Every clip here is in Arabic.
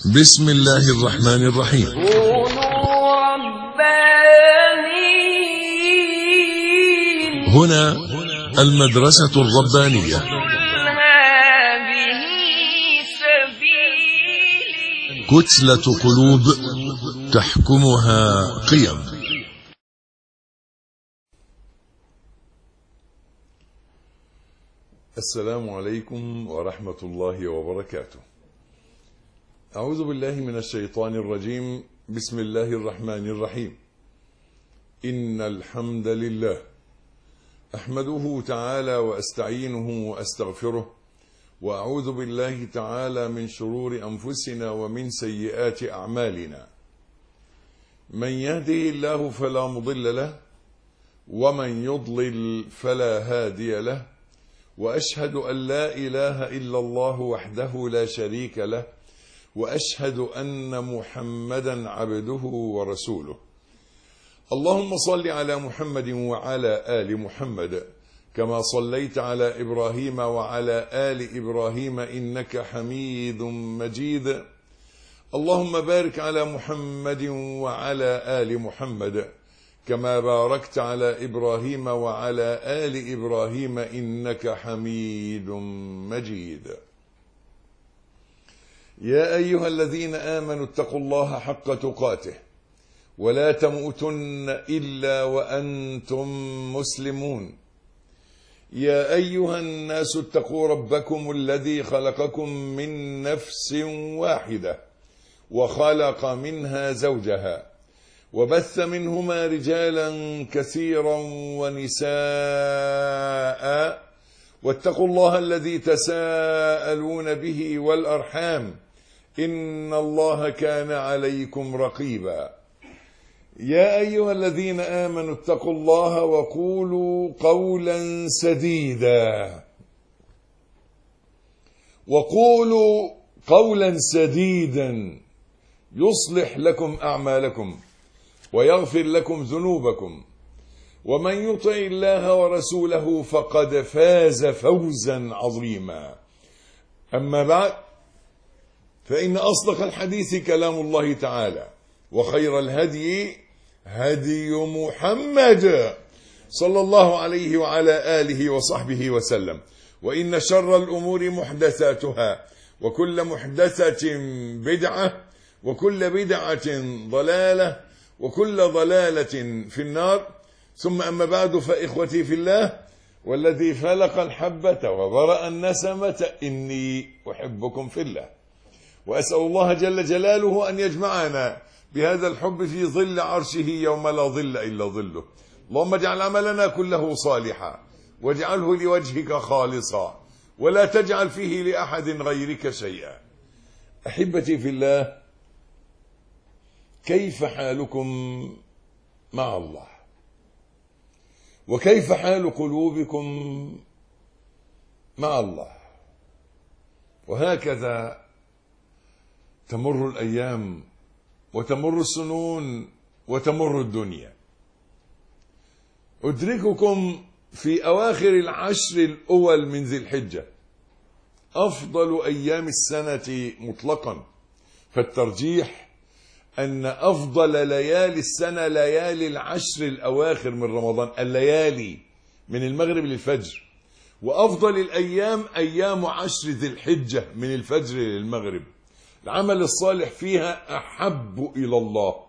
بسم الله الرحمن الرحيم. كونوا ربانيين. هنا المدرسة الربانية. هذه سبيلي. كتلة قلوب تحكمها قيم. السلام عليكم ورحمة الله وبركاته. أعوذ بالله من الشيطان الرجيم. بسم الله الرحمن الرحيم. إن الحمد لله أحمده تعالى وأستعينه وأستغفره، وأعوذ بالله تعالى من شرور أنفسنا ومن سيئات أعمالنا. من يهده الله فلا مضل له، ومن يضلل فلا هادي له، وأشهد أن لا إله إلا الله وحده لا شريك له، وأشهد أن محمدا عبده ورسوله. اللهم صل على محمد وعلى آل محمد كما صليت على إبراهيم وعلى آل إبراهيم إنك حميد مجيد. اللهم بارك على محمد وعلى آل محمد كما باركت على إبراهيم وعلى آل إبراهيم إنك حميد مجيد. يا أيها الذين آمنوا اتقوا الله حق تقاته ولا تموتن إلا وأنتم مسلمون. يا أيها الناس اتقوا ربكم الذي خلقكم من نفس واحدة وخلق منها زوجها وبث منهما رجالا كثيرا ونساء، واتقوا الله الذي تساءلون به والأرحام إن الله كان عليكم رقيبا. يا أيها الذين آمنوا اتقوا الله وقولوا قولا سديدا يصلح لكم أعمالكم ويغفر لكم ذنوبكم، ومن يطع الله ورسوله فقد فاز فوزا عظيما. أما بعد، فإن أصدق الحديث كلام الله تعالى، وخير الهدي هدي محمد صلى الله عليه وعلى آله وصحبه وسلم. وإن شر الأمور محدثاتها، وكل محدثة بدعة، وكل بدعة ضلالة، وكل ضلالة في النار. ثم أما بعد، فإخوتي في الله، والذي فلق الحبة وبرأ النسمة، إني أحبكم في الله، وأسأل الله جل جلاله أن يجمعنا بهذا الحب في ظل عرشه يوم لا ظل إلا ظله. اللهم اجعل عملنا كله صالحا، واجعله لوجهك خالصا، ولا تجعل فيه لأحد غيرك شيئا. أحبتي في الله، كيف حالكم مع الله؟ وكيف حال قلوبكم مع الله؟ وهكذا تمر الأيام، وتمر السنون، وتمر الدنيا. أدرككم في أواخر العشر الأول من ذي الحجة، أفضل أيام السنة مطلقا، فالترجيح أن أفضل ليالي السنة ليالي العشر الأواخر من رمضان، الليالي من المغرب للفجر. وأفضل الأيام أيام عشر ذي الحجة من الفجر للمغرب. العمل الصالح فيها أحب إلى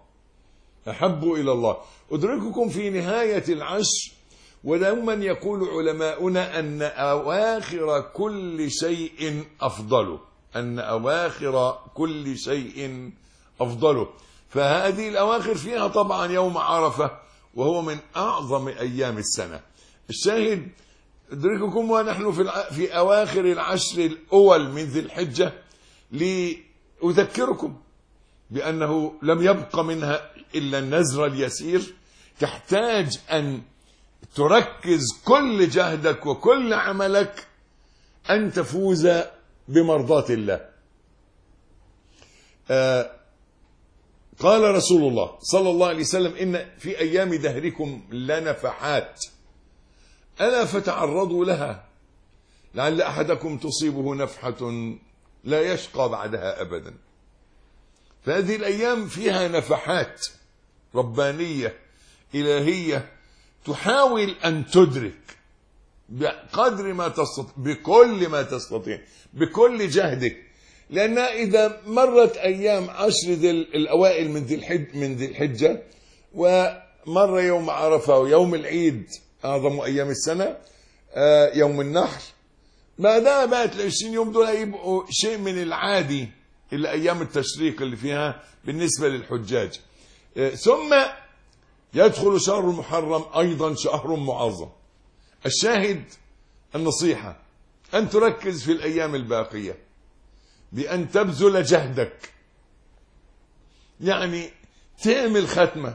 الله. أدرككم في نهاية العشر، ودائما يقول علماؤنا أن أواخر كل شيء أفضله. فهذه الأواخر فيها طبعا يوم عرفة، وهو من أعظم أيام السنة. الشاهد، أدرككم ونحن في أواخر العشر الأول من ذي الحجة لأذكركم بأنه لم يبق منها إلا النزر اليسير. تحتاج أن تركز كل جهدك وكل عملك أن تفوز بمرضاة الله. قال رسول الله صلى الله عليه وسلم: إن في أيام دهركم لنفحات، ألا فتعرضوا لها، لعل أحدكم تصيبه نفحة لا يشقى بعدها أبدا. فهذه الأيام فيها نفحات ربانية إلهية تحاول أن تدرك بقدر ما تستطيع، بكل ما تستطيع، بكل جهدك. لأن إذا مرت أيام 10 الأوائل من ذي الحجة، ومر يوم عرفة ويوم العيد أعظم أيام السنة يوم النحر، بعدها بقت 20 يوم دول يبقوا شيء من العادي إلا أيام التشريق اللي فيها بالنسبة للحجاج. ثم يدخل شهر المحرم أيضا شهر معظم. الشاهد النصيحة أن تركز في الأيام الباقية بأن تبذل جهدك، يعني تعمل ختمة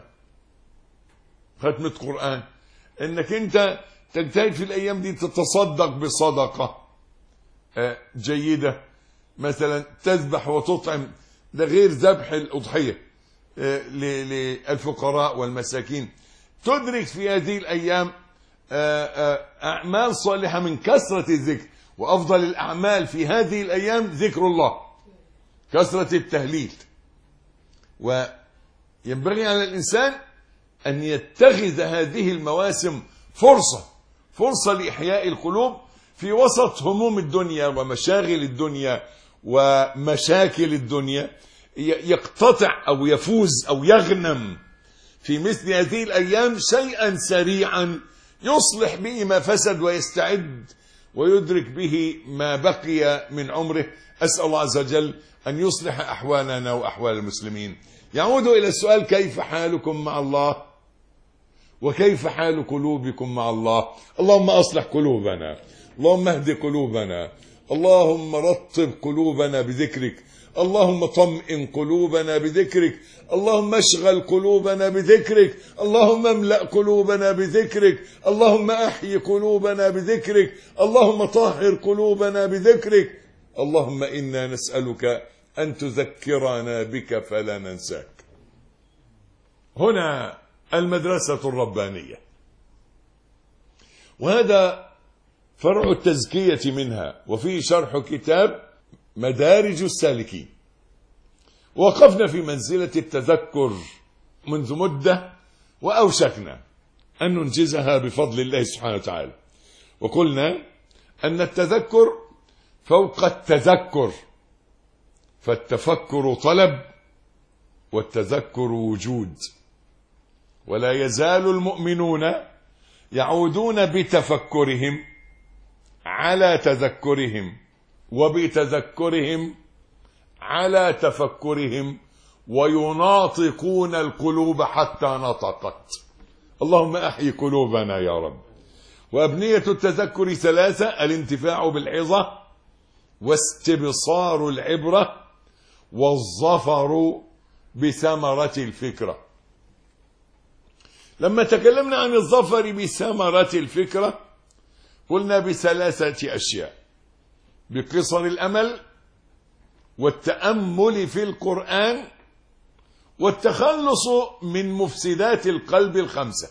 قرآن، انك انت تجتهد في الايام دي تتصدق بصدقة جيدة، مثلا تذبح وتطعم، ده غير ذبح الأضحية للفقراء والمساكين. تدرك في هذه الأيام أعمال صالحة من كثرة الذكر، وأفضل الأعمال في هذه الأيام ذكر الله، كثرة التهليل. وينبغي على الإنسان أن يتخذ هذه المواسم فرصة لإحياء القلوب في وسط هموم الدنيا ومشاغل الدنيا ومشاكل الدنيا. يقتطع أو يفوز أو يغنم في مثل هذه الأيام شيئا سريعا يصلح به ما فسد ويستعد ويدرك به ما بقي من عمره. أسأل الله عز وجل أن يصلح أحوالنا وأحوال المسلمين. يعود إلى السؤال: كيف حالكم مع الله؟ وكيف حال قلوبكم مع الله؟ اللهم أصلح قلوبنا، اللهم اهد قلوبنا، اللهم رطب قلوبنا بذكرك، اللهم طمئن قلوبنا بذكرك، اللهم اشغل قلوبنا بذكرك، اللهم املأ قلوبنا بذكرك، اللهم احي قلوبنا بذكرك، اللهم طهر قلوبنا بذكرك. اللهم إنا نسألك أن تذكرنا بك فلا ننساك. هنا المدرسة الربانية، وهذا فرع التزكية منها، وفيه شرح كتاب مدارج السالكين. وقفنا في منزلة التذكر منذ مدة، وأوشكنا أن ننجزها بفضل الله سبحانه وتعالى. وقلنا أن التذكر فوق التذكر، فالتفكر طلب والتذكر وجود. ولا يزال المؤمنون يعودون بتفكرهم على تذكرهم، وبتذكرهم على تفكرهم، ويناطقون القلوب حتى نطقت. اللهم أحيي قلوبنا يا رب. وأبنية التذكر 3: الانتفاع بالعظة، واستبصار العبرة، والظفر بثمرة الفكرة. لما تكلمنا عن الظفر بثمرة الفكرة قلنا ب3 أشياء: بقصر الأمل، والتأمل في القرآن، والتخلص من مفسدات القلب 5.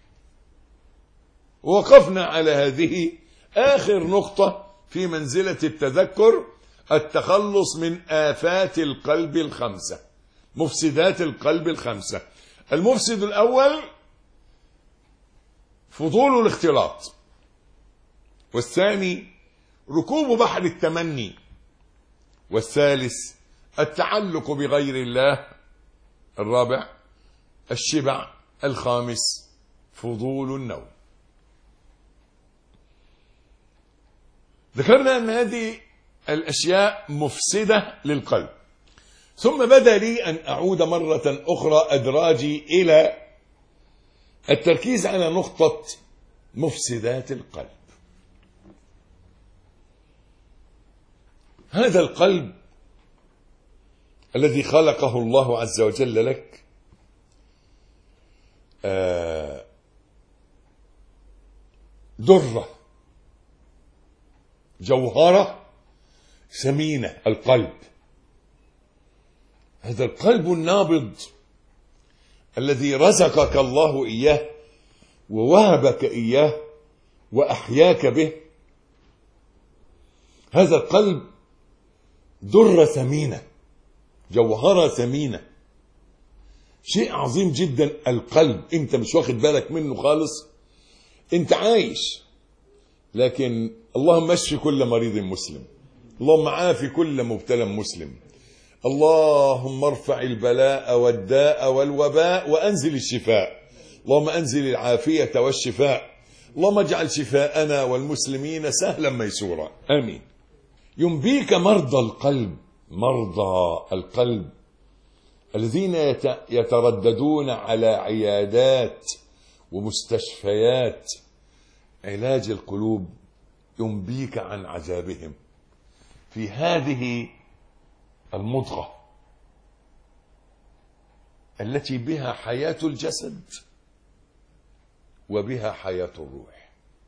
وقفنا على هذه آخر نقطة في منزلة التذكر: التخلص من آفات القلب 5، مفسدات القلب 5. المفسد الأول فضول الاختلاط، والثاني ركوب بحر التمني، والثالث التعلق بغير الله، الرابع الشبع، الخامس فضول النوم. ذكرنا أن هذه الأشياء مفسدة للقلب، ثم بدا لي أن أعود مرة أخرى أدراجي إلى التركيز على نقطة مفسدات القلب. هذا القلب الذي خلقه الله عز وجل لك درة، جوهرة ثمينة، القلب. هذا القلب النابض الذي رزقك الله إياه ووهبك إياه وأحياك به، هذا القلب درة ثمينة، جوهرة ثمينة، شيء عظيم جدا. القلب انت مش واخد بالك منه خالص، انت عايش، لكن اللهم اشف كل مريض مسلم، اللهم عافي كل مبتلى مسلم، اللهم ارفع البلاء والداء والوباء وانزل الشفاء، اللهم انزل العافية والشفاء، اللهم اجعل شفاءنا والمسلمين سهلا ميسورا، امين. ينبيك مرضى القلب، مرضى القلب الذين يترددون على عيادات ومستشفيات علاج القلوب، ينبيك عن عذابهم في هذه المضغة التي بها حياة الجسد وبها حياة الروح.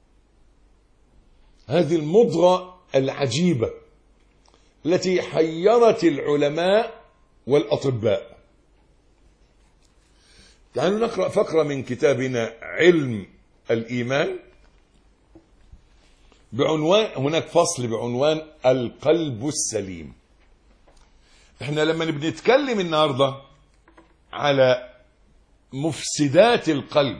هذه المضغة العجيبة التي حيرت العلماء والأطباء. تعالوا نقرأ فقرة من كتابنا علم الإيمان بعنوان، هناك فصل بعنوان القلب السليم. احنا لما بنتكلم النهاردة على مفسدات القلب،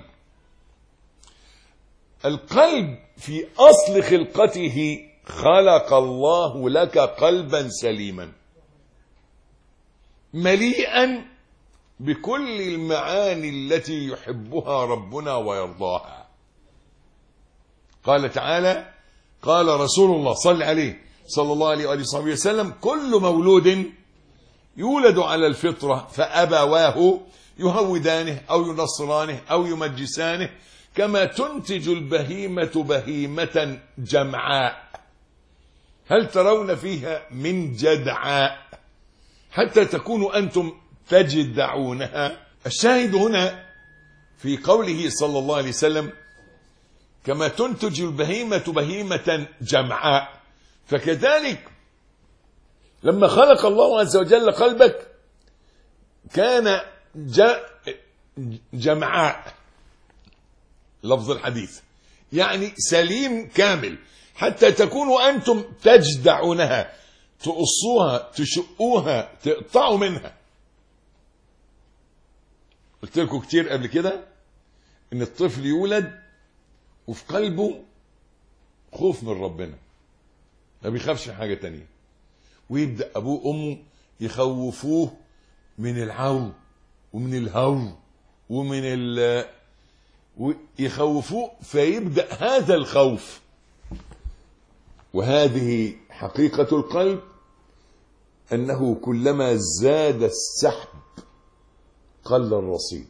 القلب في أصل خلقته خلق الله لك قلبا سليما مليئا بكل المعاني التي يحبها ربنا ويرضاها. قال تعالى، قال رسول الله صلى عليه صلى الله عليه وآله وسلم: كل مولود يولد على الفطرة فأبواه يهودانه أو ينصرانه أو يمجسانه كما تنتج البهيمة بهيمة جمعاء هل ترون فيها من جدعاء حتى تكونوا أنتم تجدعونها. الشاهد هنا في قوله صلى الله عليه وسلم كما تنتج البهيمة بهيمة جمعاء، فكذلك لما خلق الله عز وجل قلبك كان جمعاء، لفظ الحديث يعني سليم كامل، حتى تكونوا أنتم تجدعونها، تقصوها تشقوها تقطعوا منها. قلت لكم كتير قبل كده ان الطفل يولد وفي قلبه خوف من ربنا، ما بيخافش حاجة تانية، ويبدأ أبوه وأمه يخوفوه من العو ومن الهو يخوفوه، فيبدأ هذا الخوف. وهذه حقيقة القلب، أنه كلما زاد السحب قل الرصيد.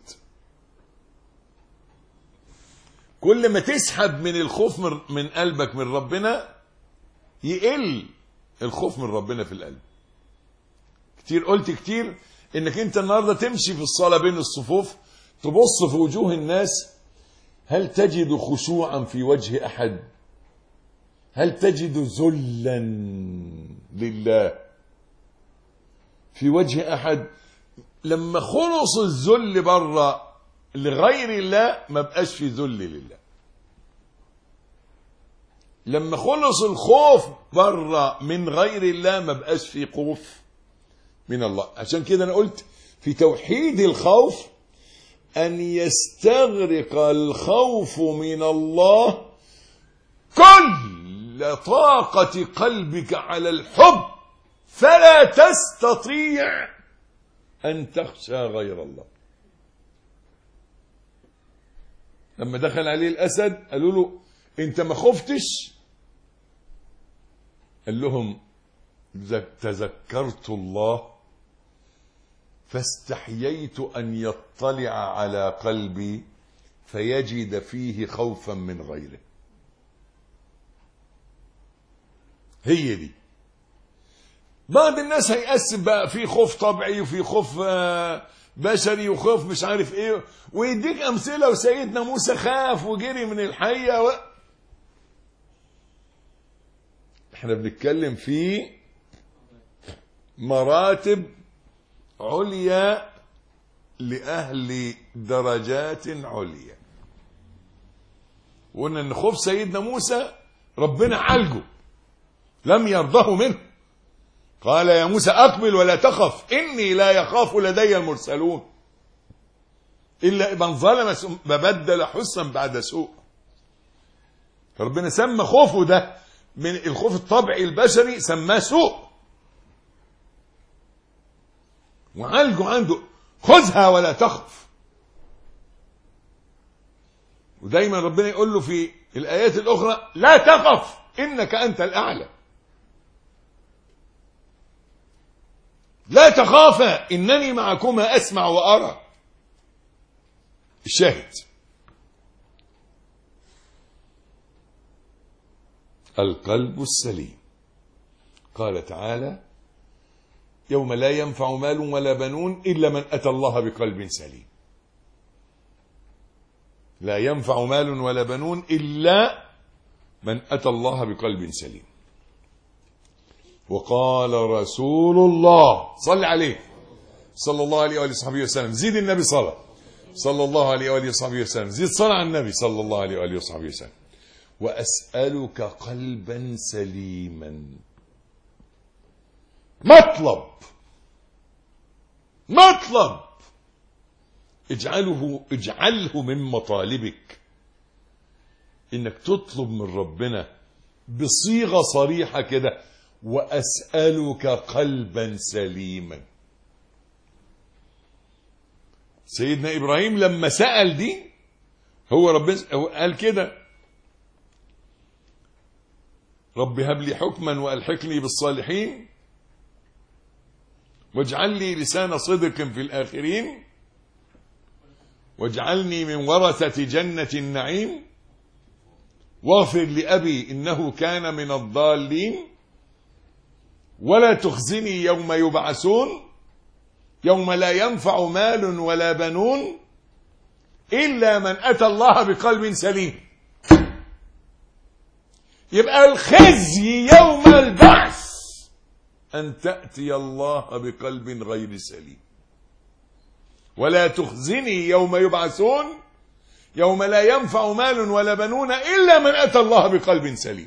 كل ما تسحب من الخوف من قلبك من ربنا يقل الخوف من ربنا في القلب. قلت كتير انك انت النهاردة تمشي في الصلاة بين الصفوف تبص في وجوه الناس، هل تجد خشوعا في وجه احد؟ هل تجد ذلا لله في وجه احد؟ لما خلص الذل بره لغير الله ما بقاش في ذل لله. لما خلص الخوف بره من غير الله ما بقاش في خوف من الله. عشان كده انا قلت في توحيد الخوف ان يستغرق الخوف من الله كل طاقة قلبك على الحب، فلا تستطيع ان تخشى غير الله. لما دخل عليه الاسد قالوا له انت ما خفتش؟ قال لهم تذكرت الله فاستحييت ان يطلع على قلبي فيجد فيه خوفا من غيره. هي دي. بعض الناس هيقسم بقى في خوف طبيعي وفي خوف بشري وخوف مش عارف ايه، ويديك امثله، وسيدنا موسى خاف وجري من الحيه احنا بنتكلم في مراتب عليا لأهل درجات عليا. وقلنا ان خوف سيدنا موسى ربنا عالجه، لم يرضه منه، قال يا موسى أقبل ولا تخف إني لا يخاف لدي المرسلون إلا من ظلم بدل حسنا بعد سوء. فربنا سمى خوفه ده من الخوف الطبيعي البشري سماه سوء، وعالجه عنده خذها ولا تخف. ودايما ربنا يقول له في الآيات الأخرى لا تخف إنك أنت الأعلى، لا تخافا إنني معكما أسمع وأرى. الشاهد القلب السليم. قال تعالى يوم لا ينفع مال ولا بنون إلا من أتى الله بقلب سليم. لا ينفع مال ولا بنون إلا من أتى الله بقلب سليم. وقال رسول الله صلى عليه صلى الله عليه وآله وصحبه وسلم، زيد النبي صلى الله عليه وآله وصحبه وسلم، زيد صلاة على النبي صلى الله عليه وآله وصحبه وسلم. وأسألك قلبا سليما. مطلب اجعله من مطالبك، انك تطلب من ربنا بصيغة صريحة كده وأسألك قلبا سليما. سيدنا إبراهيم لما سأل دي هو قال كده رب هب لي حكما وألحقني بالصالحين واجعل لي لسان صدق في الآخرين واجعلني من ورثة جنة النعيم واغفر لأبي إنه كان من الضالين ولا تخزني يوم يبعثون يوم لا ينفع مال ولا بنون إلا من أتى الله بقلب سليم. يبقى الخزي يوم البعث أن تأتي الله بقلب غير سليم. ولا تخزني يوم يبعثون يوم لا ينفع مال ولا بنون إلا من أتى الله بقلب سليم.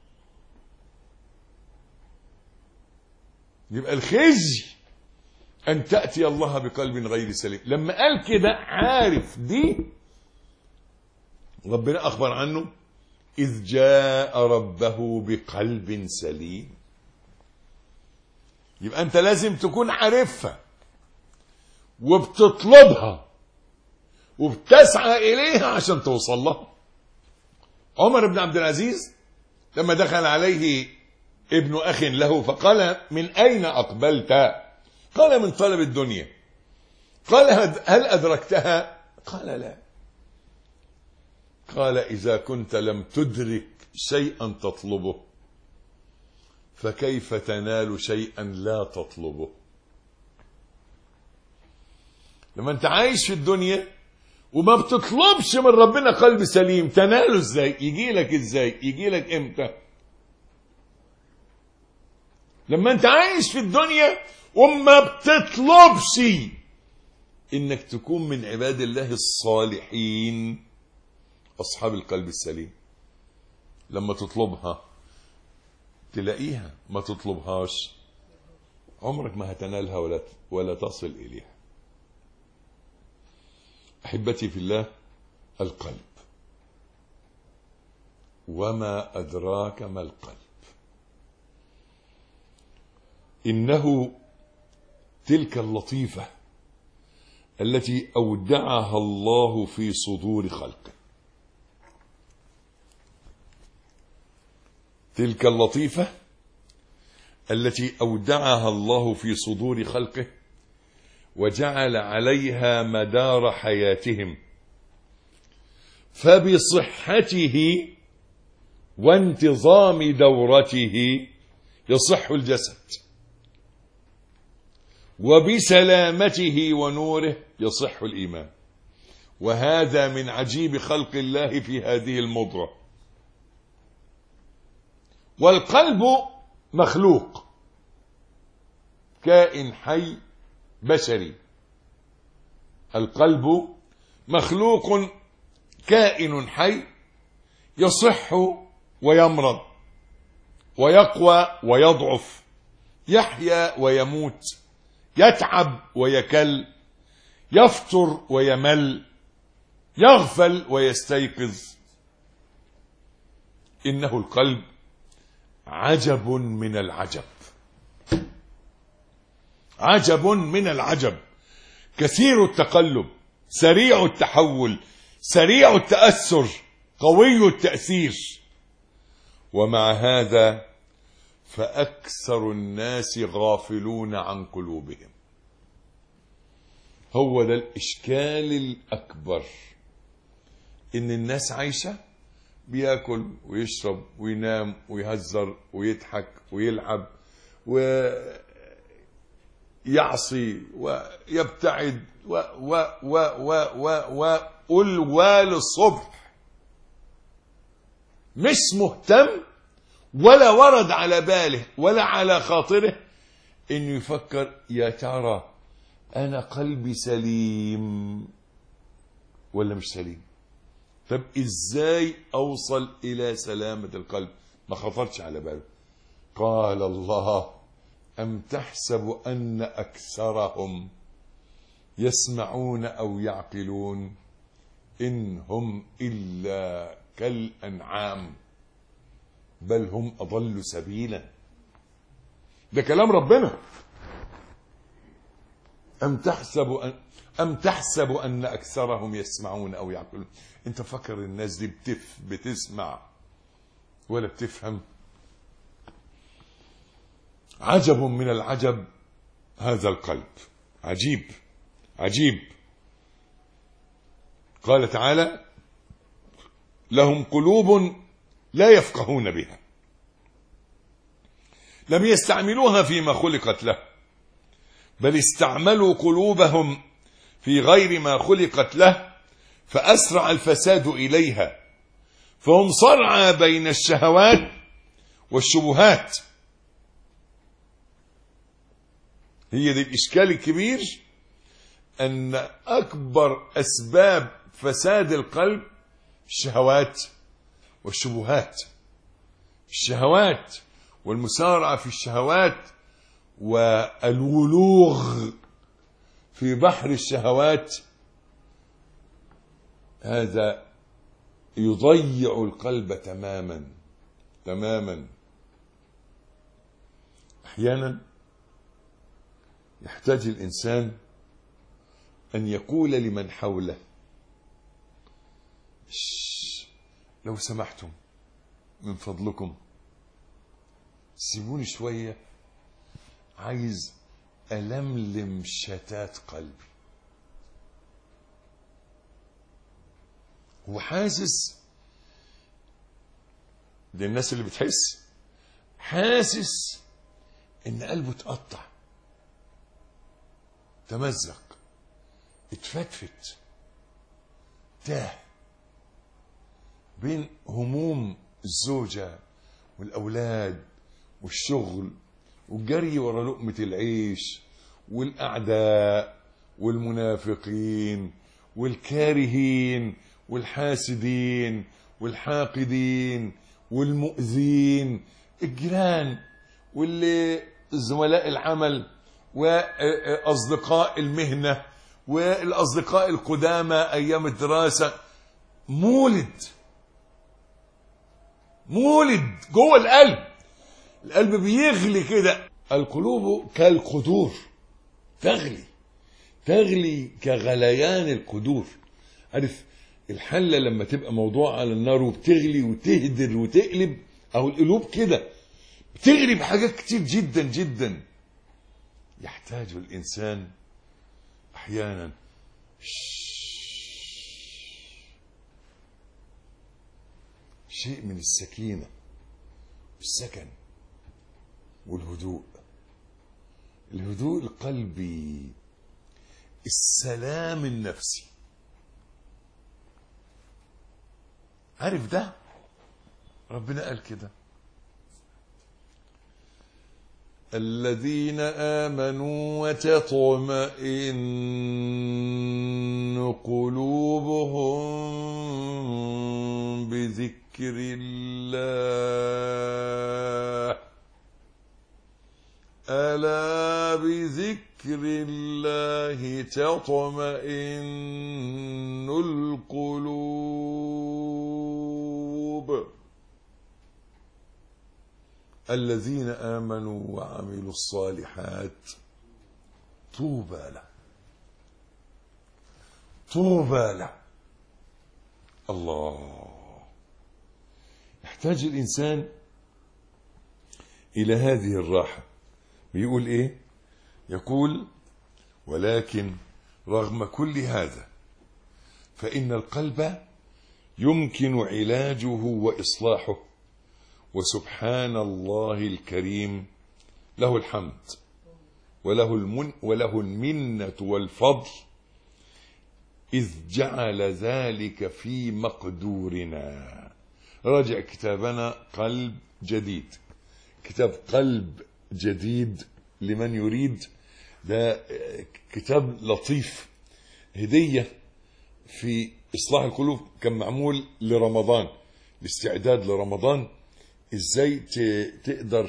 يبقى الخزي أن تأتي الله بقلب غير سليم. لما قال كده عارف دي ربنا أخبر عنه إذ جاء ربه بقلب سليم. يبقى أنت لازم تكون عارفها وبتطلبها وبتسعى إليها عشان توصل لها. عمر بن عبد العزيز لما دخل عليه ابن أخ له فقال من أين أقبلت؟ قال من طلب الدنيا. قال هل أدركتها؟ قال لا. قال إذا كنت لم تدرك شيئا تطلبه فكيف تنال شيئا لا تطلبه؟ لما انت عايش في الدنيا وما بتطلبش من ربنا قلب سليم تناله ازاي؟ يجي لك ازاي؟ يجي لك امتى؟ لما انت عايش في الدنيا وما بتطلبش انك تكون من عباد الله الصالحين اصحاب القلب السليم. لما تطلبها تلاقيها، ما تطلبهاش عمرك ما هتنالها ولا تصل اليها. احبتي في الله، القلب وما ادراك ما القلب. إنه تلك اللطيفة التي أودعها الله في صدور خلقه. تلك اللطيفة التي أودعها الله في صدور خلقه وجعل عليها مدار حياتهم، فبصحته وانتظام دورته يصح الجسد، وبسلامته ونوره يصح الإيمان. وهذا من عجيب خلق الله في هذه المضغة. والقلب مخلوق كائن حي بشري. القلب مخلوق كائن حي يصح ويمرض ويقوى ويضعف، يحيا ويموت، يتعب ويكل، يفطر ويمل، يغفل ويستيقظ. إنه القلب عجب من العجب، عجب من العجب، كثير التقلب، سريع التحول، سريع التأثر، قوي التأثير. ومع هذا فأكثر الناس غافلون عن قلوبهم. هو ده الإشكال الأكبر، إن الناس عايشة بياكل ويشرب وينام ويهزر ويضحك ويلعب ويعصي ويبتعد والوال الصبح، مش مهتم ولا ورد على باله ولا على خاطره انه يفكر يا ترى انا قلبي سليم ولا مش سليم. طب ازاي اوصل الى سلامة القلب؟ ما خطرش على باله. قال الله: ام تحسب ان اكثرهم يسمعون او يعقلون ان هم الا كالانعام بل هم اضل سبيلا. ده كلام ربنا. أم تحسب أن أكثرهم يسمعون أو يعقلون. أنت فكر الناس دي بتسمع ولا بتفهم؟ عجب من العجب هذا القلب، عجيب عجيب. قال تعالى: لهم قلوب لا يفقهون بها، لم يستعملوها فيما خلقت له، بل استعملوا قلوبهم في غير ما خلقت له، فأسرع الفساد إليها، فهم صرعى بين الشهوات والشبهات. هي دي الإشكال الكبير، أن أكبر أسباب فساد القلب الشهوات والشبهات. الشهوات والمسارعة في الشهوات والولوغ في بحر الشهوات، هذا يضيع القلب تماما تماما. احيانا يحتاج الانسان ان يقول لمن حوله: لو سمحتم من فضلكم سيبوني شوية، عايز ألملم شتات قلبي. هو حاسس، دي الناس اللي بتحس، حاسس ان قلبه اتقطع، تمزق، اتفتفت، تاه بين هموم الزوجة والأولاد والشغل والجري ورا لقمة العيش والأعداء والمنافقين والكارهين والحاسدين والحاقدين والمؤذين، الجيران واللي زملاء العمل وأصدقاء المهنة والأصدقاء القدامى أيام الدراسة. مولد جوه القلب، القلب بيغلي كده. القلوب كالقدور، تغلي كغليان القدور. عارف الحلة لما تبقى موضوع على النار وبتغلي وتهدر وتقلب، او القلوب كده بتغلي بحاجات كتير جدا جدا. يحتاج الانسان احيانا شيء من السكينة والسكن والهدوء، الهدوء القلبي، السلام النفسي. عارف ده ربنا قال كده: الذين آمنوا وتطمئن قلوبهم بذكر الله ألا بذكر الله تطمئن القلوب الذين آمنوا وعملوا الصالحات طوبى له طوبى له. الله. يحتاج الإنسان إلى هذه الراحة. بيقول إيه؟ يقول ولكن رغم كل هذا فإن القلب يمكن علاجه وإصلاحه، وسبحان الله الكريم له الحمد وله المنة والفضل إذ جعل ذلك في مقدورنا. راجع كتابنا قلب جديد، كتاب قلب جديد لمن يريد. ده كتاب لطيف، هدية في إصلاح القلوب، كان معمول لرمضان، الاستعداد لرمضان. ازاي تقدر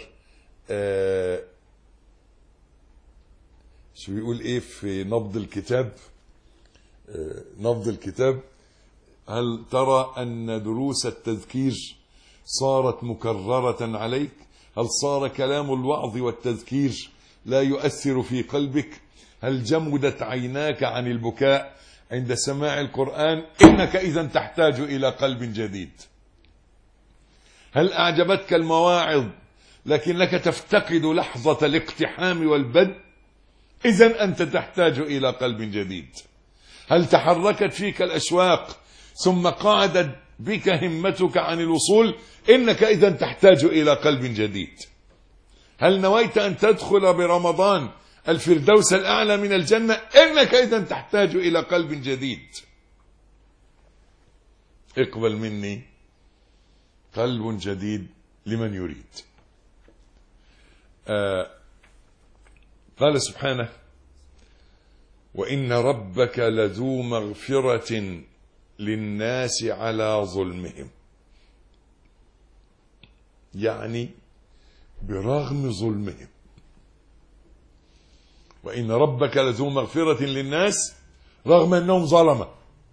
شو بيقول ايه في نبض الكتاب؟ نبض الكتاب: هل ترى أن دروس التذكير صارت مكررة عليك؟ هل صار كلام الوعظ والتذكير لا يؤثر في قلبك؟ هل جمدت عيناك عن البكاء عند سماع القرآن؟ إنك إذن تحتاج إلى قلب جديد. هل أعجبتك المواعظ لكنك تفتقد لحظة الاقتحام والبدء؟ إذن أنت تحتاج إلى قلب جديد. هل تحركت فيك الأشواق ثم قعدت بك همتك عن الوصول؟ إنك إذن تحتاج إلى قلب جديد. هل نويت أن تدخل برمضان الفردوس الأعلى من الجنة؟ إنك إذن تحتاج إلى قلب جديد. اقبل مني قلب جديد لمن يريد. قال سبحانه: وإن ربك لذو مغفرة للناس على ظلمهم. يعني برغم ظلمهم. وإن ربك لذو مغفرة للناس رغم أنهم ظلمة.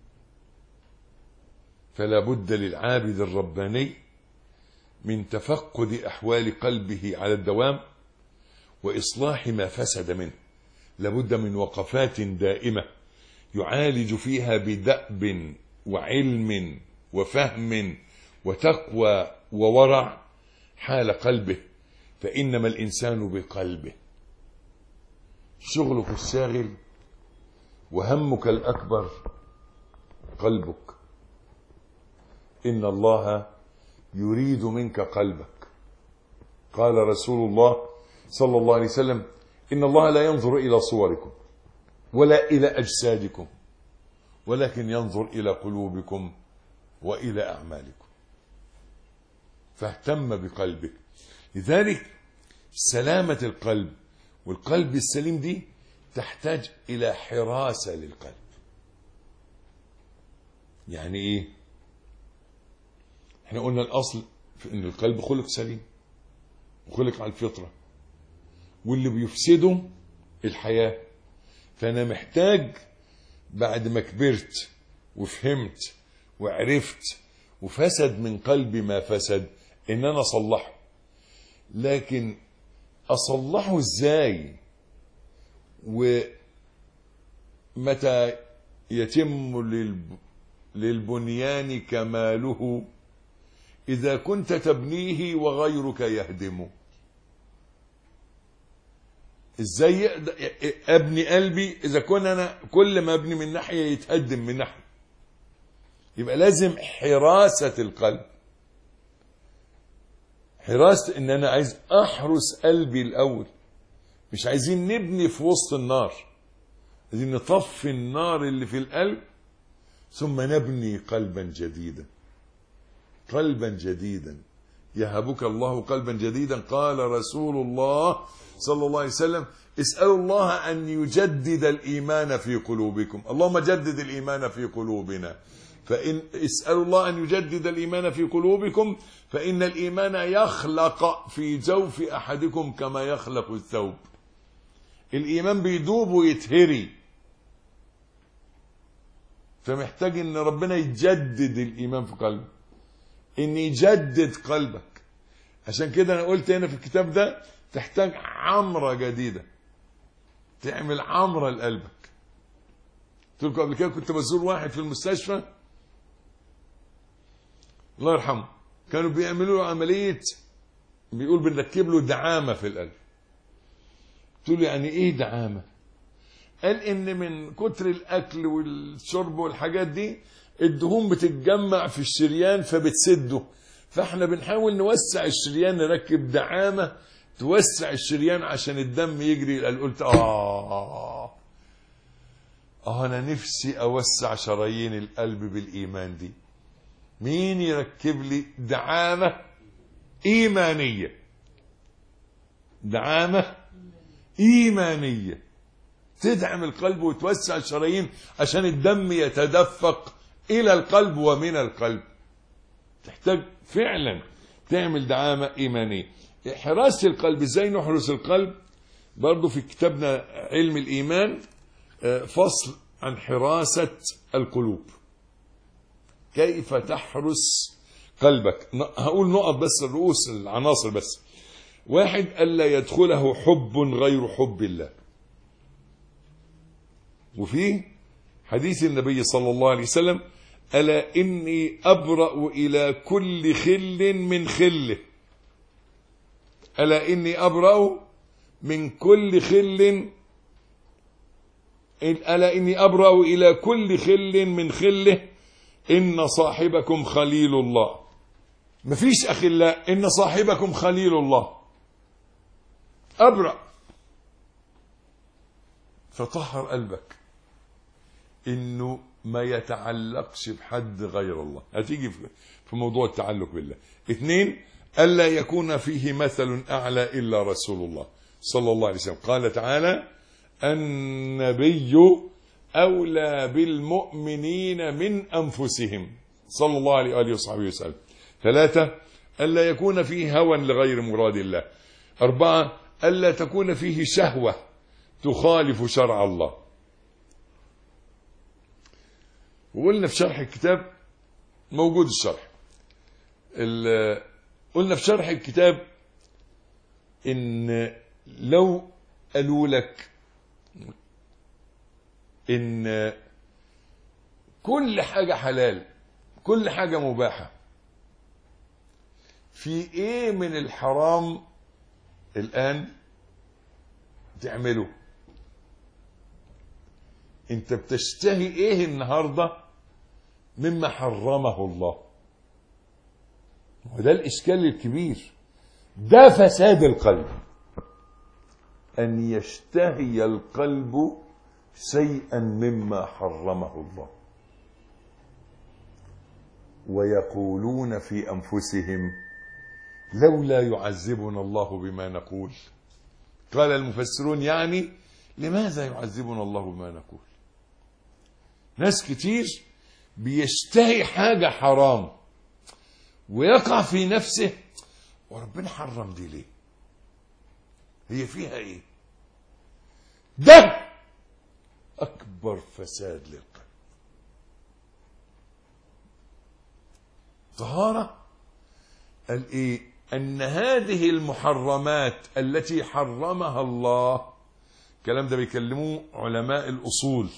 فلا بد للعابد الرباني من تفقد أحوال قلبه على الدوام وإصلاح ما فسد منه. لابد من وقفات دائمة يعالج فيها بدأب وعلم وفهم وتقوى وورع حال قلبه، فإنما الإنسان بقلبه. شغلك الشاغل وهمك الأكبر قلبك. إن الله يريد منك قلبك. قال رسول الله صلى الله عليه وسلم: إن الله لا ينظر إلى صوركم ولا إلى أجسادكم ولكن ينظر إلى قلوبكم وإلى أعمالكم. فاهتم بقلبك. لذلك سلامة القلب والقلب السليم دي تحتاج إلى حراسة للقلب. يعني إيه؟ احنا قلنا الأصل في إن القلب خلق سليم وخلق على الفطرة، واللي بيفسده الحياة. فأنا محتاج بعد ما كبرت وفهمت وعرفت وفسد من قلبي ما فسد إن أنا أصلحه. لكن أصلحه إزاي؟ ومتى يتم للبنيان كماله؟ إذا كنت تبنيه وغيرك يهدمه. ازاي ابني قلبي اذا كنت انا كل ما ابني من ناحيه يتهدم من ناحيه؟ يبقى لازم حراسه القلب. حراسه ان انا عايز احرس قلبي الاول. مش عايزين نبني في وسط النار، عايزين نطفي النار اللي في القلب ثم نبني قلبا جديدا. قلبا جديدا يهبك الله قلبا جديدا. قال رسول الله صلى الله عليه وسلم: اسألوا الله أن يجدد الإيمان في قلوبكم. اللهم جدد الإيمان في قلوبنا. فإن اسألوا الله أن يجدد الإيمان في قلوبكم فإن الإيمان يخلق في جوف أحدكم كما يخلق الثوب. الإيمان بيدوب ويتهري، فمحتاج ان ربنا يجدد الإيمان في قلبك، ان يجدد قلبك. عشان كده انا قلت هنا في الكتاب ده تحتاج عمرة جديدة، تعمل عمرة لقلبك. قلت لكم قبل كده كنت بزور واحد في المستشفى الله يرحمه، كانوا بيعملوا له عملية، بيقول بنركب له دعامة في القلب. قلت له يعني ايه دعامة؟ قال ان من كتر الاكل والشرب والحاجات دي الدهون بتتجمع في الشريان فبتسده، فاحنا بنحاول نوسع الشريان، نركب دعامة توسع الشريان عشان الدم يجري. قلت انا نفسي اوسع شرايين القلب بالايمان دي. مين يركب لي دعامة ايمانية؟ دعامة ايمانية تدعم القلب وتوسع الشرايين عشان الدم يتدفق الى القلب ومن القلب. تحتاج فعلا تعمل دعامة ايمانية. حراسة القلب، ازاي نحرس القلب؟ برضو في كتابنا علم الايمان فصل عن حراسة القلوب، كيف تحرس قلبك. هقول نقط بس، الرؤوس العناصر بس. واحد، ألا يدخله حب غير حب الله. وفي حديث النبي صلى الله عليه وسلم: ألا إني أبرأ إلى كل خل من خله. ألا إني أبرأ من كل خل، ألا إني أبرأ إلى كل خل من خله إن صاحبكم خليل الله. مفيش أخلاء، إن صاحبكم خليل الله. أبرأ، فطهر قلبك إنه ما يتعلقش بحد غير الله. هتيجي في موضوع التعلق بالله. 2، ألا يكون فيه مثل أعلى إلا رسول الله صلى الله عليه وسلم. قال تعالى: النبي أولى بالمؤمنين من أنفسهم صلى الله عليه وآله وصحبه وسلم. 3، ألا يكون فيه هوى لغير مراد الله. 4، ألا تكون فيه شهوة تخالف شرع الله. وقلنا في شرح الكتاب، موجود الشرح، قلنا في شرح الكتاب إن لو قالوا لك إن كل حاجة حلال، كل حاجة مباحة، في إيه من الحرام الآن تعمله؟ أنت بتشتهي إيه النهاردة مما حرمه الله؟ وده الإشكال الكبير، ده فساد القلب، أن يشتهي القلب شيئا مما حرمه الله. ويقولون في أنفسهم لولا يعذبنا الله بما نقول. قال المفسرون يعني لماذا يعذبنا الله بما نقول؟ ناس كتير بيشتهي حاجة حرام ويقع في نفسه، وربنا حرم دي ليه؟ هي فيها ايه؟ ده أكبر فساد للقلب. طهارة قال إيه؟ أن هذه المحرمات التي حرمها الله، الكلام ده بيكلموه علماء الأصول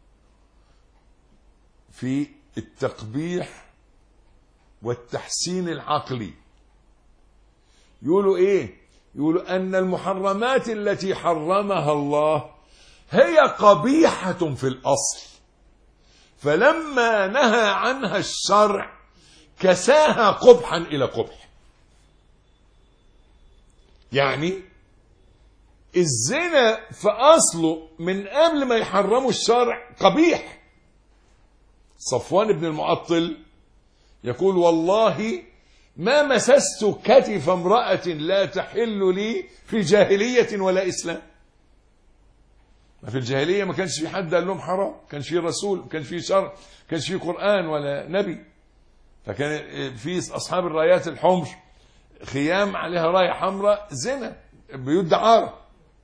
في التقبيح والتحسين العقلي. يقولوا إيه؟ يقولوا أن المحرمات التي حرمها الله هي قبيحة في الأصل، فلما نهى عنها الشرع كساها قبحا إلى قبح. يعني الزنا في أصله من قبل ما يحرموا الشرع قبيح. صفوان بن المعطل يقول: والله ما مسست كتف امرأة لا تحل لي في جاهلية ولا إسلام. في الجاهلية ما كانش في حد قال لهم حرام، ما كانش في رسول، ما كانش في شرع، ما كانش في قرآن ولا نبي. فكان في أصحاب الرايات الحمر خيام عليها راية حمراء زنا، بيوت دعارة.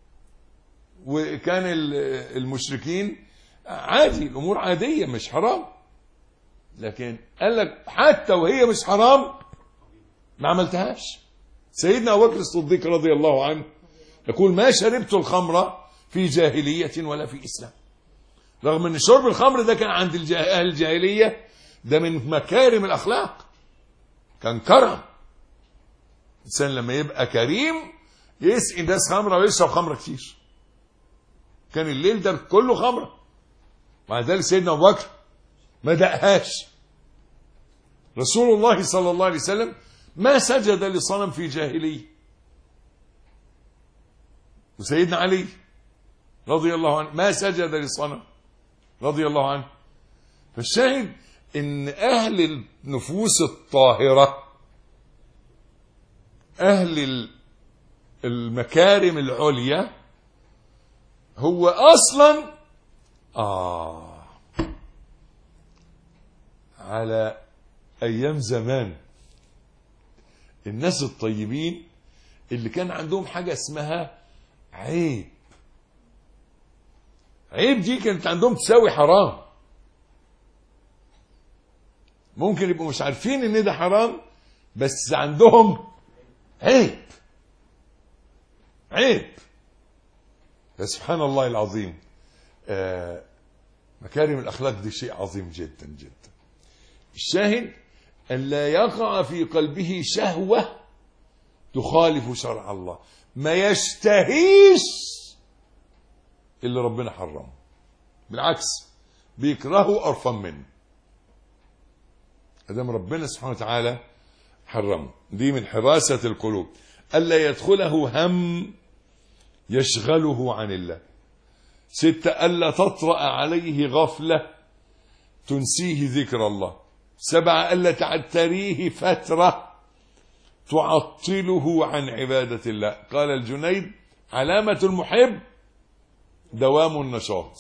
وكان المشركين عادي، الأمور عادية مش حرام. لكن قال لك حتى وهي مش حرام ما عملتهاش. سيدنا أبو بكر الصديق رضي الله عنه يقول: ما شربت الخمر في جاهلية ولا في إسلام. رغم أن شرب الخمر ده كان عند أهل الجاهلية ده من مكارم الأخلاق، كان كرم. الإنسان لما يبقى كريم يسقي الناس خمرة ويشرب خمرة كتير. كان الليل ده كله خمرة، مع ذلك سيدنا أبو بكر ما دقهاش. رسول الله صلى الله عليه وسلم ما سجد لصنم في جاهلية. وسيدنا علي رضي الله عنه ما سجد لصنم رضي الله عنه. فالشاهد ان اهل النفوس الطاهرة، اهل المكارم العليا، هو اصلا على ايام زمان الناس الطيبين اللي كان عندهم حاجة اسمها عيب. عيب دي كانت عندهم تساوي حرام. ممكن يبقوا مش عارفين ان ده حرام، بس عندهم عيب. عيب. سبحان الله العظيم. مكارم الأخلاق دي شيء عظيم جدا جدا. الشاهد أن لا يقع في قلبه شهوة تخالف شرع الله، ما يشتهيش اللي ربنا حرمه، بالعكس بيكرهه قرفان منه ادام ربنا سبحانه وتعالى حرمه. دي من حراسة القلوب، ألا يدخله هم يشغله عن الله. 6 ألا تطرأ عليه غفلة تنسيه ذكر الله. 7 ألا تعتريه فترة تعطله عن عبادة الله. قال الجنيد: علامة المحب دوام النشاط،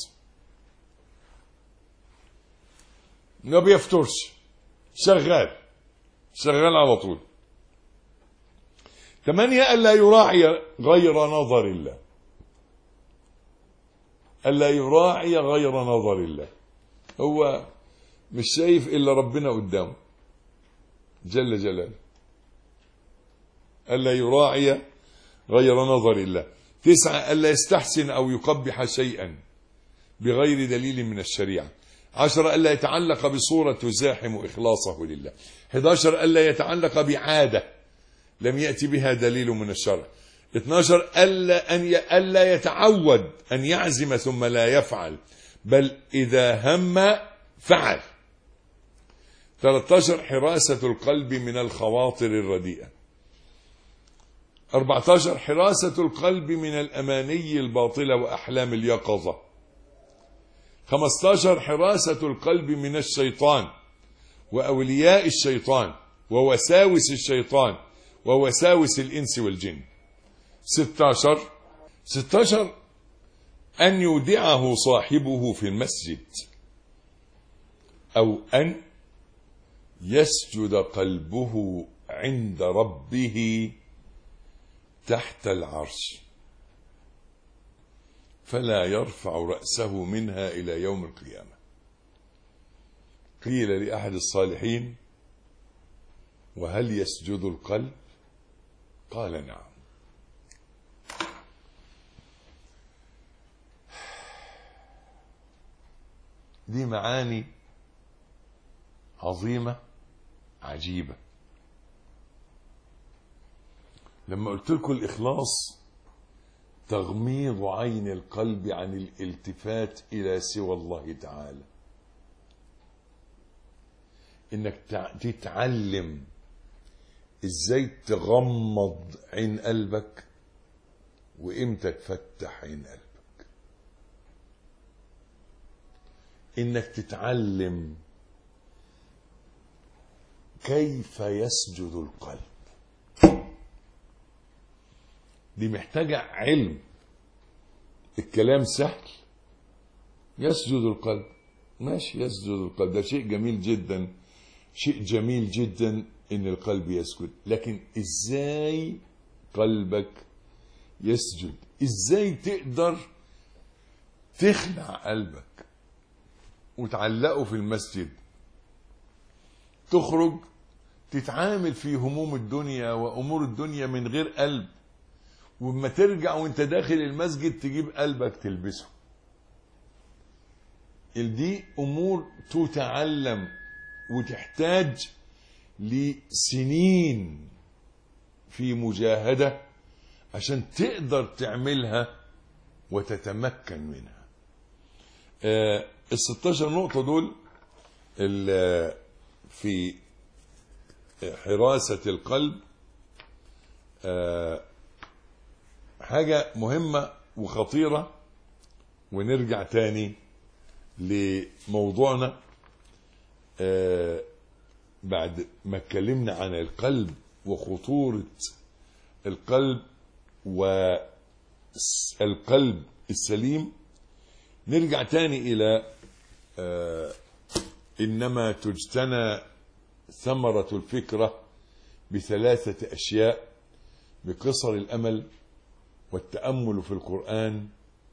ما بيفترش، شغال على طول. 8 ألا يراعي غير نظر الله. ألا يراعي غير نظر الله، هو مش شايف إلا ربنا قدامه جل جلاله. ألا يراعي غير نظر الله. 9 ألا يستحسن أو يقبح شيئا بغير دليل من الشريعة. 10 ألا يتعلق بصورة تزاحم إخلاصه لله. 11 ألا يتعلق بعادة لم يأتي بها دليل من الشرع. 12 ألا يتعود أن يعزم ثم لا يفعل، بل إذا هم فعل. 13 حراسة القلب من الخواطر الرديئة. 14 حراسة القلب من الأماني الباطلة وأحلام اليقظة. 15 حراسة القلب من الشيطان وأولياء الشيطان ووساوس الشيطان ووساوس الإنس والجن. 16 أن يودعه صاحبه في المسجد، أو أن يسجد قلبه عند ربه تحت العرش فلا يرفع رأسه منها إلى يوم القيامة. قيل لأحد الصالحين: وهل يسجد القلب؟ قال: نعم. دي معاني عظيمة عجيبة. لما قلت لكم الإخلاص تغميض عين القلب عن الالتفات إلى سوى الله تعالى، إنك تتعلم إزاي تغمض عين قلبك وإمتى تفتح عين قلبك، إنك تتعلم كيف يسجد القلب. دي محتاجة علم. الكلام سهل يسجد القلب، ماشي، يسجد القلب، ده شيء جميل جدا، شيء جميل جدا ان القلب يسجد. لكن ازاي قلبك يسجد؟ ازاي تقدر تخلع قلبك وتعلقه في المسجد، تخرج تتعامل في هموم الدنيا وامور الدنيا من غير قلب، وما ترجع وانت داخل المسجد تجيب قلبك تلبسه؟ دي امور تتعلم وتحتاج لسنين في مجاهدة عشان تقدر تعملها وتتمكن منها. ال16 نقطة دول في حراسة القلب حاجة مهمة وخطيرة. ونرجع تاني لموضوعنا بعد ما اتكلمنا عن القلب وخطورة القلب والقلب السليم. نرجع تاني إلى إنما تجتنى ثمرة الفكرة بثلاثة أشياء: بقصر الأمل، والتأمل في القرآن،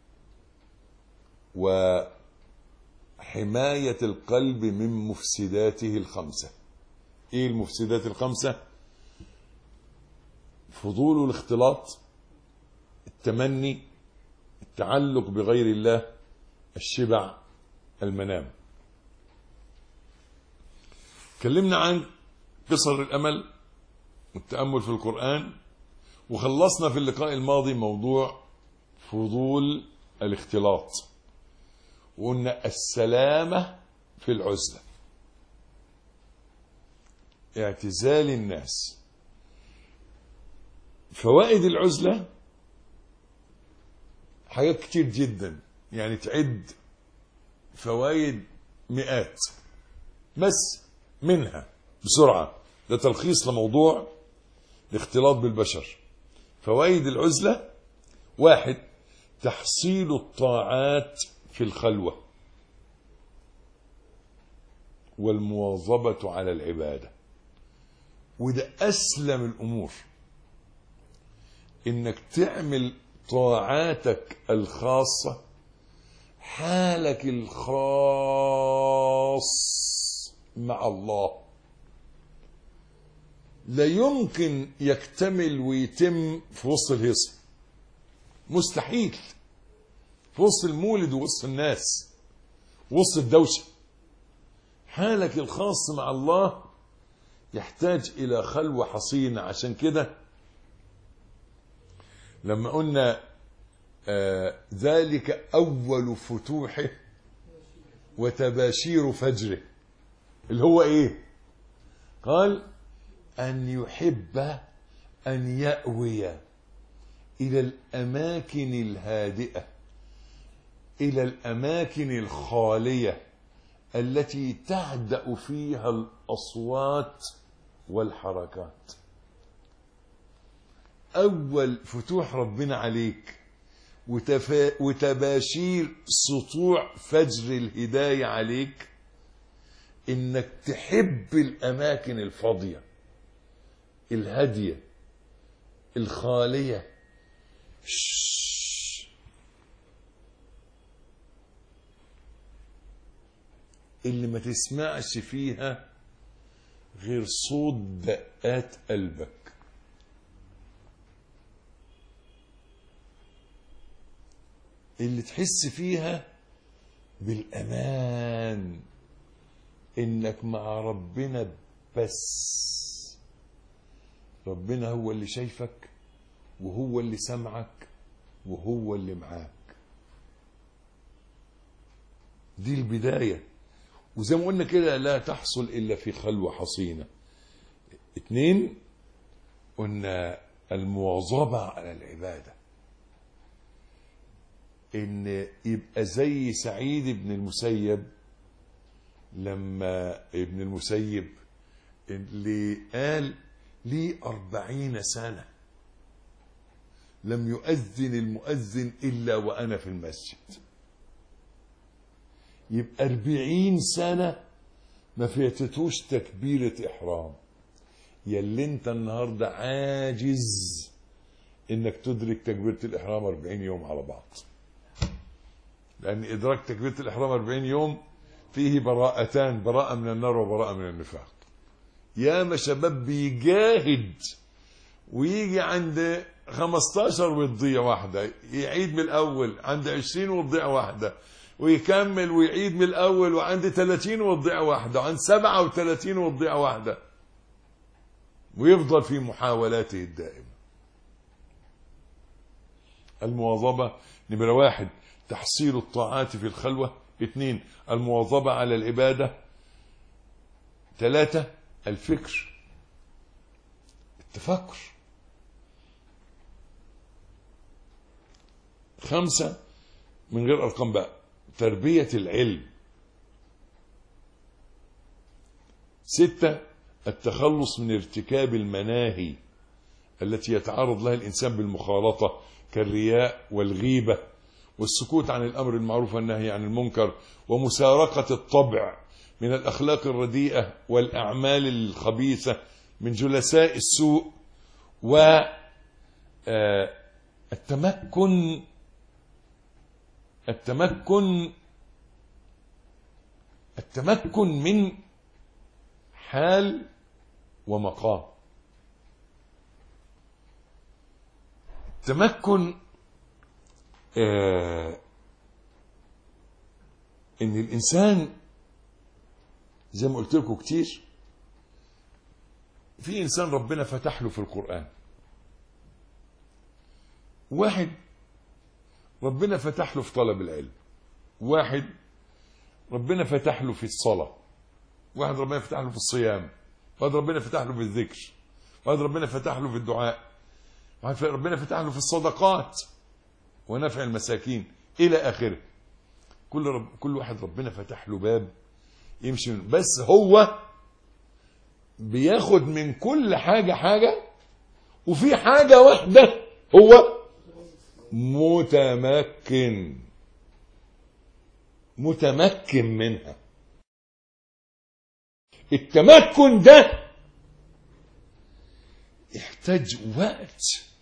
وحماية القلب من مفسداته الخمسة. ايه المفسدات الخمسة؟ فضول الاختلاط، التمني، التعلق بغير الله، الشبع، المنام. تكلمنا عن قصر الأمل والتأمل في القرآن، وخلصنا في اللقاء الماضي موضوع فضول الاختلاط، وقلنا السلامة في العزلة، اعتزال الناس. فوائد العزلة حاجات كتير جدا، يعني تعد فوائد مئات، بس منها بسرعة، ده تلخيص لموضوع الاختلاط بالبشر. فوائد العزلة: 1. تحصيل الطاعات في الخلوة والمواظبة على العبادة، وده أسلم الأمور، إنك تعمل طاعاتك الخاصة، حالك الخاص مع الله، لا يمكن يكتمل ويتم في وسط الهيصة، مستحيل، في وسط المولد ووسط الناس وسط الدوشة. حالك الخاص مع الله يحتاج إلى خلوة حصينة. عشان كده لما قلنا ذلك أول فتوحه وتباشير فجره، اللي هو إيه؟ قال أن يحب أن يأوي إلى الأماكن الهادئة، إلى الأماكن الخالية التي تهدأ فيها الأصوات والحركات. أول فتوح ربنا عليك وتباشير سطوع فجر الهداية عليك إنك تحب الأماكن الفاضية الهادية الخالية، اللي ما تسمعش فيها غير صوت دقات قلبك، اللي تحس فيها بالأمان إنك مع ربنا، بس ربنا هو اللي شايفك وهو اللي سمعك وهو اللي معاك. دي البداية، وزي ما قلنا كده لا تحصل إلا في خلوة حصينة. 2 قلنا المواظبة على العبادة، إن يبقى زي سعيد بن المسيب، لما ابن المسيب اللي قال لي 40 سنة لم يؤذن المؤذن إلا وأنا في المسجد. يبقى 40 سنة ما فاتتوش تكبيرة إحرام. يلي انت النهاردة عاجز انك تدرك تكبيرة الإحرام 40 يوم على بعض، لأن إدراك تكبيرة الإحرام 40 يوم فيه براءتان، براءة من النار وبراءة من النفاق. ياما شباب بيجاهد ويجي عند 15 وتضيع واحدة، يعيد من الأول، عند 20 وتضيع واحدة، ويكمل ويعيد من الأول، وعند 30 وتضيع واحدة، وعند 37 وتضيع واحدة، ويفضل في محاولاته الدائمة. المواظبة نمرة 1 تحصيل الطاعات في الخلوة، 2 المواظبة على العبادة، 3 الفكر، التفكر، 5 من غير أرقام بقى تربية العلم، 6 التخلص من ارتكاب المناهي التي يتعرض لها الإنسان بالمخالطة كالرياء والغيبة والسكوت عن الأمر المعروف والنهي عن المنكر ومسارقة الطبع من الأخلاق الرديئة والأعمال الخبيثة من جلساء السوء، والتمكن من حال ومقام. التمكن ان الانسان زي ما قلت لكم كتير، في انسان ربنا فتح له في القرآن، واحد ربنا فتح له في طلب العلم، واحد ربنا فتح له في الصلاة، واحد ربنا فتح له في الصيام، واحد ربنا فتح له في الذكر، واحد ربنا فتح له في الدعاء، واحد ربنا فتح له في الصدقات ونفع المساكين إلى آخره. كل واحد ربنا فتح له باب يمشي منه، بس هو بياخد من كل حاجة، وفي حاجة واحدة هو متمكن منها. التمكن ده يحتاج وقت.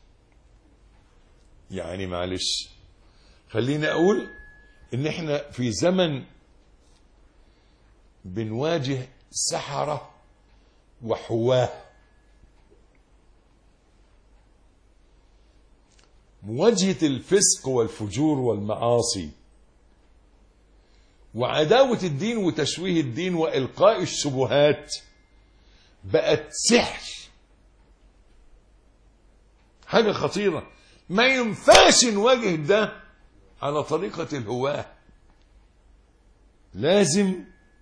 يعني معلش خليني اقول ان احنا في زمن بنواجه سحرة وحواه. مواجهة الفسق والفجور والمعاصي وعداوة الدين وتشويه الدين وإلقاء الشبهات بقت سحر، حاجة خطيرة. ما ينفعش نواجه ده على طريقة الهواه، لازم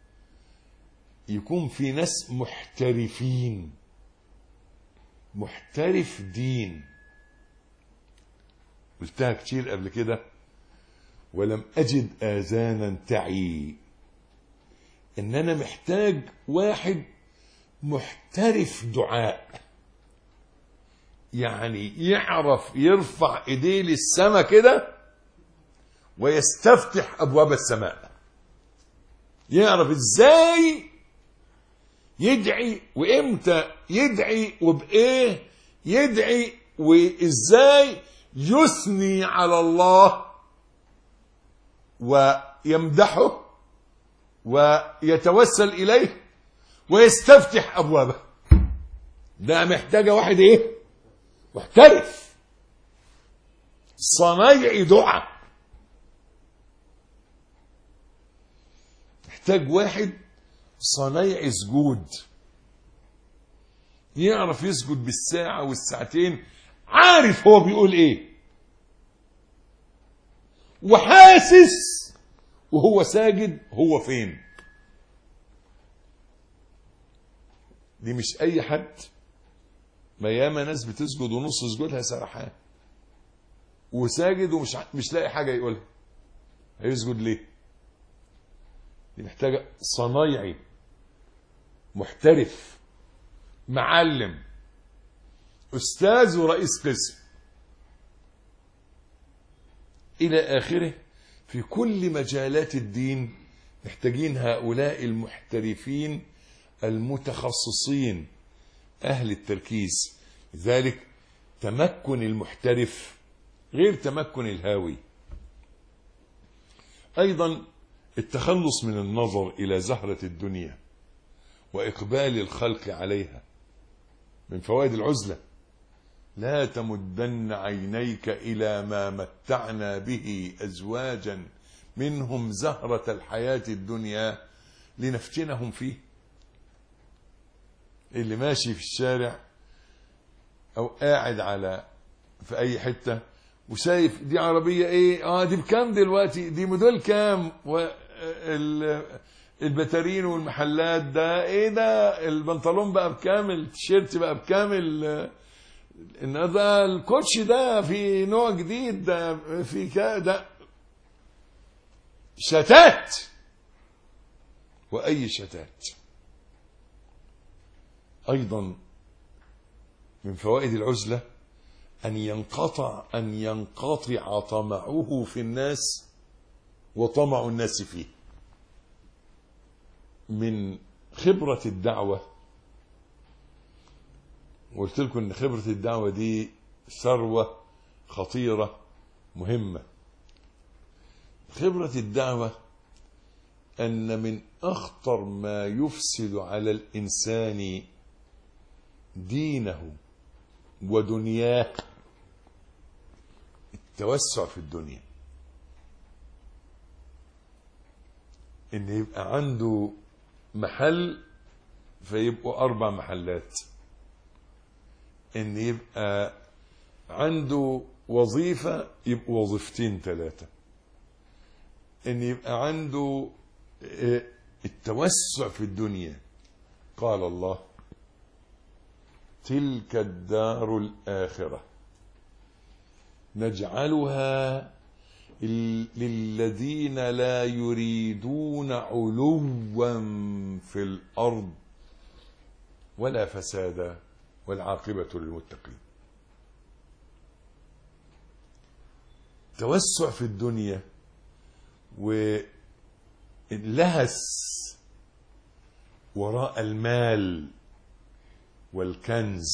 يكون في ناس محترفين، محترف دين. قلتها كتير قبل كده، ولم أجد آذانا تعي إن أنا محتاج واحد محترف دعاء، يعني يعرف يرفع ايديه للسماء كده ويستفتح أبواب السماء، يعرف ازاي يدعي وامتى يدعي وبايه يدعي وازاي يثني على الله ويمدحه ويتوسل إليه ويستفتح أبوابه. ده محتاجة واحد ايه؟ محترف، صنايعي دعاء. محتاج واحد صنايعي سجود، يعرف يسجد بالساعة والساعتين، عارف هو بيقول ايه وحاسس وهو ساجد هو فين. دي مش اي حد. ما ياما ناس بتسجد ونص سجودها سرحان وساجد ومش لاقي حاجة يقولها، هيسجد ليه؟ دي محتاجة صنايعي محترف معلم أستاذ ورئيس قسم إلى آخره في كل مجالات الدين. محتاجين هؤلاء المحترفين المتخصصين أهل التركيز. لذلك تمكن المحترف غير تمكن الهاوي. أيضا التخلص من النظر إلى زهرة الدنيا وإقبال الخلق عليها من فوائد العزلة. لا تمدن عينيك إلى ما متعنا به أزواجا منهم زهرة الحياة الدنيا لنفتنهم فيه. اللي ماشي في الشارع أو قاعد في أي حتة وشايف دي عربية ايه، دي بكام دلوقتي، دي موديل كام، البتارين والمحلات ده ايه، ده البنطلون بقى بكام، التيشيرت بقى بكام، ان ده الكوتش ده في نوع جديد، ده في ده شتات واي شتات. ايضا من فوائد العزلة أن ينقطع طمعه في الناس وطمع الناس فيه. من خبرة الدعوة، وقلت لكم أن خبرة الدعوة دي ثروة خطيرة مهمة. خبرة الدعوة أن من أخطر ما يفسد على الإنسان دينه ودنياه التوسع في الدنيا. ان يبقى عنده محل فيبقوا 4 محلات، ان يبقى عنده وظيفة يبقوا وظيفتين 3، ان يبقى عنده التوسع في الدنيا. قال الله: تلك الدار الآخرة نجعلها للذين لا يريدون علوا في الأرض ولا فسادا والعاقبة للمتقين. توسع في الدنيا واللهس وراء المال والكنز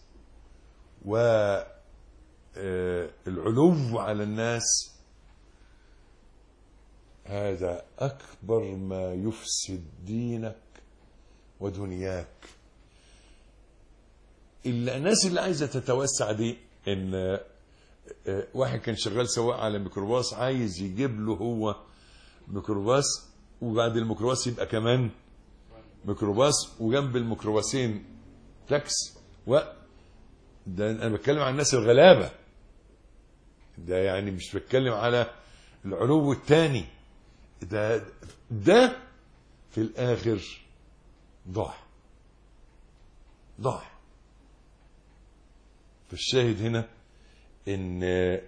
والعلو على الناس، هذا أكبر ما يفسد دينك ودنياك. الناس اللي عايزة تتوسع دي، إن واحد كان شغال سواق على ميكروباص عايز يجيب له هو ميكروباص، وبعد الميكروباص يبقى كمان ميكروباص، وجنب الميكروباصين تاكس. ده انا بتكلم عن الناس الغلابه، ده يعني مش بتكلم على العلو الثاني. ده في الاخر ضاع. فالشاهد هنا ان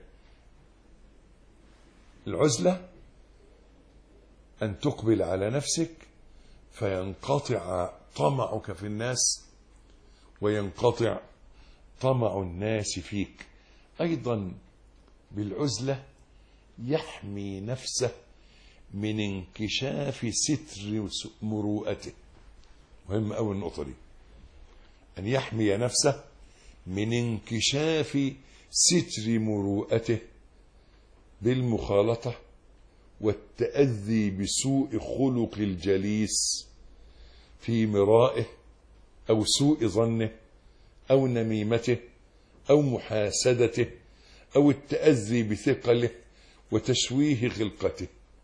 العزله ان تقبل على نفسك فينقطع طمعك في الناس وينقطع طمع الناس فيك. أيضا بالعزلة يحمي نفسه من انكشاف ستر مروءته. مهم أوي النقطة دي، أن يحمي نفسه من انكشاف ستر مروءته بالمخالطة والتأذي بسوء خلق الجليس في مرائه أو سوء ظنه أو نميمته أو محاسدته أو التأذي بثقله وتشويه خلقته.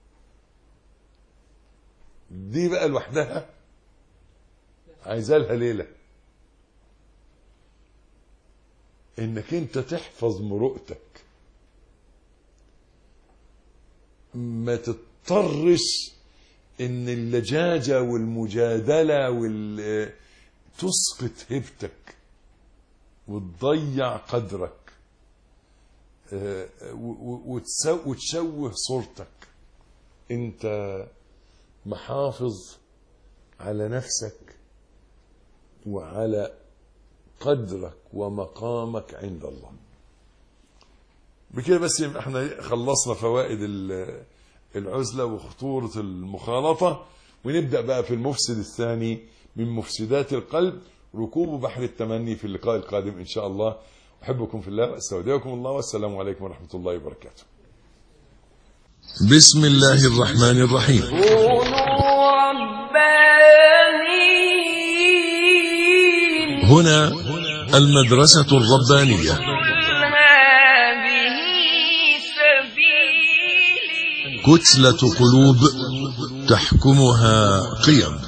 دي بقى لوحدها عايزة لها ليلة، إنك أنت تحفظ مروءتك، ما تضطرش إن اللجاجة والمجادلة تسقط هيبتك وتضيع قدرك وتشوه صورتك. انت محافظ على نفسك وعلى قدرك ومقامك عند الله. بكده بس احنا خلصنا فوائد العزلة وخطورة المخالطة، ونبدأ بقى في المفسد الثاني من مفسدات القلب، ركوب بحر التمني، في اللقاء القادم إن شاء الله. أحبكم في الله واستودعكم الله، والسلام عليكم ورحمة الله وبركاته. بسم الله الرحمن الرحيم. كونوا ربانيين. هنا المدرسة الربانية. هذه سبيلي. كتلة قلوب تحكمها قيم.